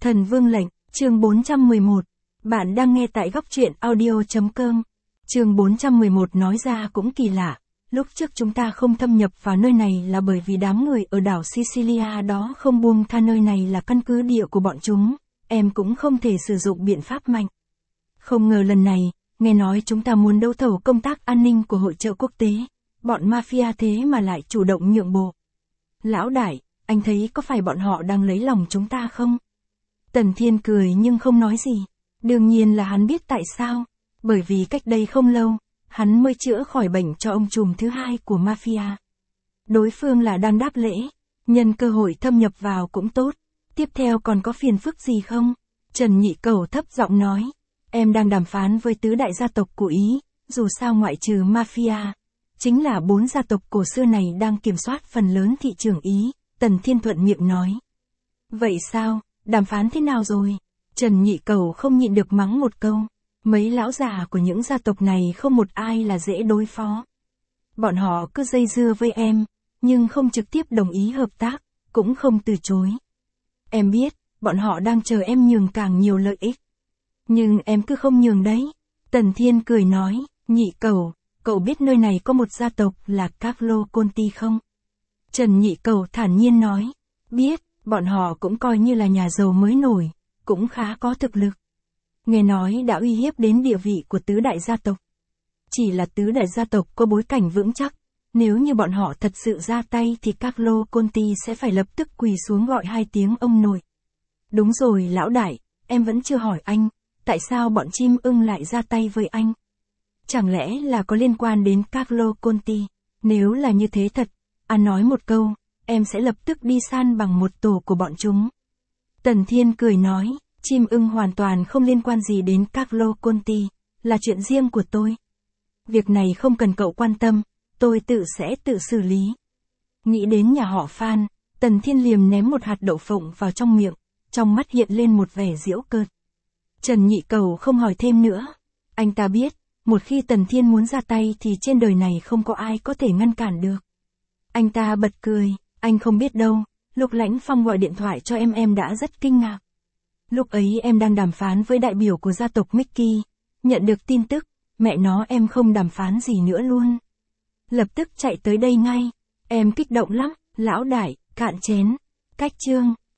Thần Vương lệnh, chương 411. Bạn đang nghe tại góc truyện audio.com. Chương 411 nói ra cũng kỳ lạ. Lúc trước chúng ta không thâm nhập vào nơi này là bởi vì đám người ở đảo Sicilia đó không buông tha nơi này là căn cứ địa của bọn chúng. Em cũng không thể sử dụng biện pháp mạnh. Không ngờ lần này, nghe nói chúng ta muốn đấu thầu công tác an ninh của hội chợ quốc tế. Bọn mafia thế mà lại chủ động nhượng bộ. Lão đại, anh thấy có phải bọn họ đang lấy lòng chúng ta không? Tần Thiên cười nhưng không nói gì. Đương nhiên là hắn biết tại sao. Bởi vì cách đây không lâu, hắn mới chữa khỏi bệnh cho ông trùm thứ hai của mafia. Đối phương là đang đáp lễ, nhân cơ hội thâm nhập vào cũng tốt. Tiếp theo còn có phiền phức gì không? Trần Nhị Cẩu thấp giọng nói. Em đang đàm phán với tứ đại gia tộc của Ý, dù sao ngoại trừ mafia. Chính là 4 gia tộc cổ xưa này đang kiểm soát phần lớn thị trường Ý, Tần Thiên thuận miệng nói. Vậy sao, đàm phán thế nào rồi? Trần Nhị Cẩu không nhịn được mắng một câu. Mấy lão già của những gia tộc này không một ai là dễ đối phó. Bọn họ cứ dây dưa với em, nhưng không trực tiếp đồng ý hợp tác, cũng không từ chối. Em biết, bọn họ đang chờ em nhường càng nhiều lợi ích. Nhưng em cứ không nhường đấy. Tần Thiên cười nói, Nhị Cẩu, cậu biết nơi này có một gia tộc là Carlo Conti không? Trần Nhị Cẩu thản nhiên nói, biết, bọn họ cũng coi như là nhà giàu mới nổi, cũng khá có thực lực. Nghe nói đã uy hiếp đến địa vị của tứ đại gia tộc. Chỉ là tứ đại gia tộc có bối cảnh vững chắc, nếu như bọn họ thật sự ra tay thì Carlo Conti sẽ phải lập tức quỳ xuống gọi 2 tiếng ông nội. Đúng rồi lão đại, em vẫn chưa hỏi anh, tại sao bọn chim ưng lại ra tay với anh? Chẳng lẽ là có liên quan đến Carlo Conti? Nếu là như thế thật, anh nói một câu, em sẽ lập tức đi san bằng một tổ của bọn chúng. Tần Thiên cười nói, chim ưng hoàn toàn không liên quan gì đến Carlo Conti, là chuyện riêng của tôi. Việc này không cần cậu quan tâm, tôi sẽ tự xử lý. Nghĩ đến nhà họ Phan, Tần Thiên liềm ném một hạt đậu phộng vào trong miệng, trong mắt hiện lên một vẻ giễu cợt. Trần Nhị Cẩu không hỏi thêm nữa. Anh ta biết, một khi Tần Thiên muốn ra tay thì trên đời này không có ai có thể ngăn cản được. Anh ta bật cười, anh không biết đâu, lúc Lãnh Phong gọi điện thoại cho em đã rất kinh ngạc. Lúc ấy em đang đàm phán với đại biểu của gia tộc Mickey, nhận được tin tức, mẹ nó em không đàm phán gì nữa luôn. Lập tức chạy tới đây ngay, em kích động lắm, lão đại, cạn chén, cách chương.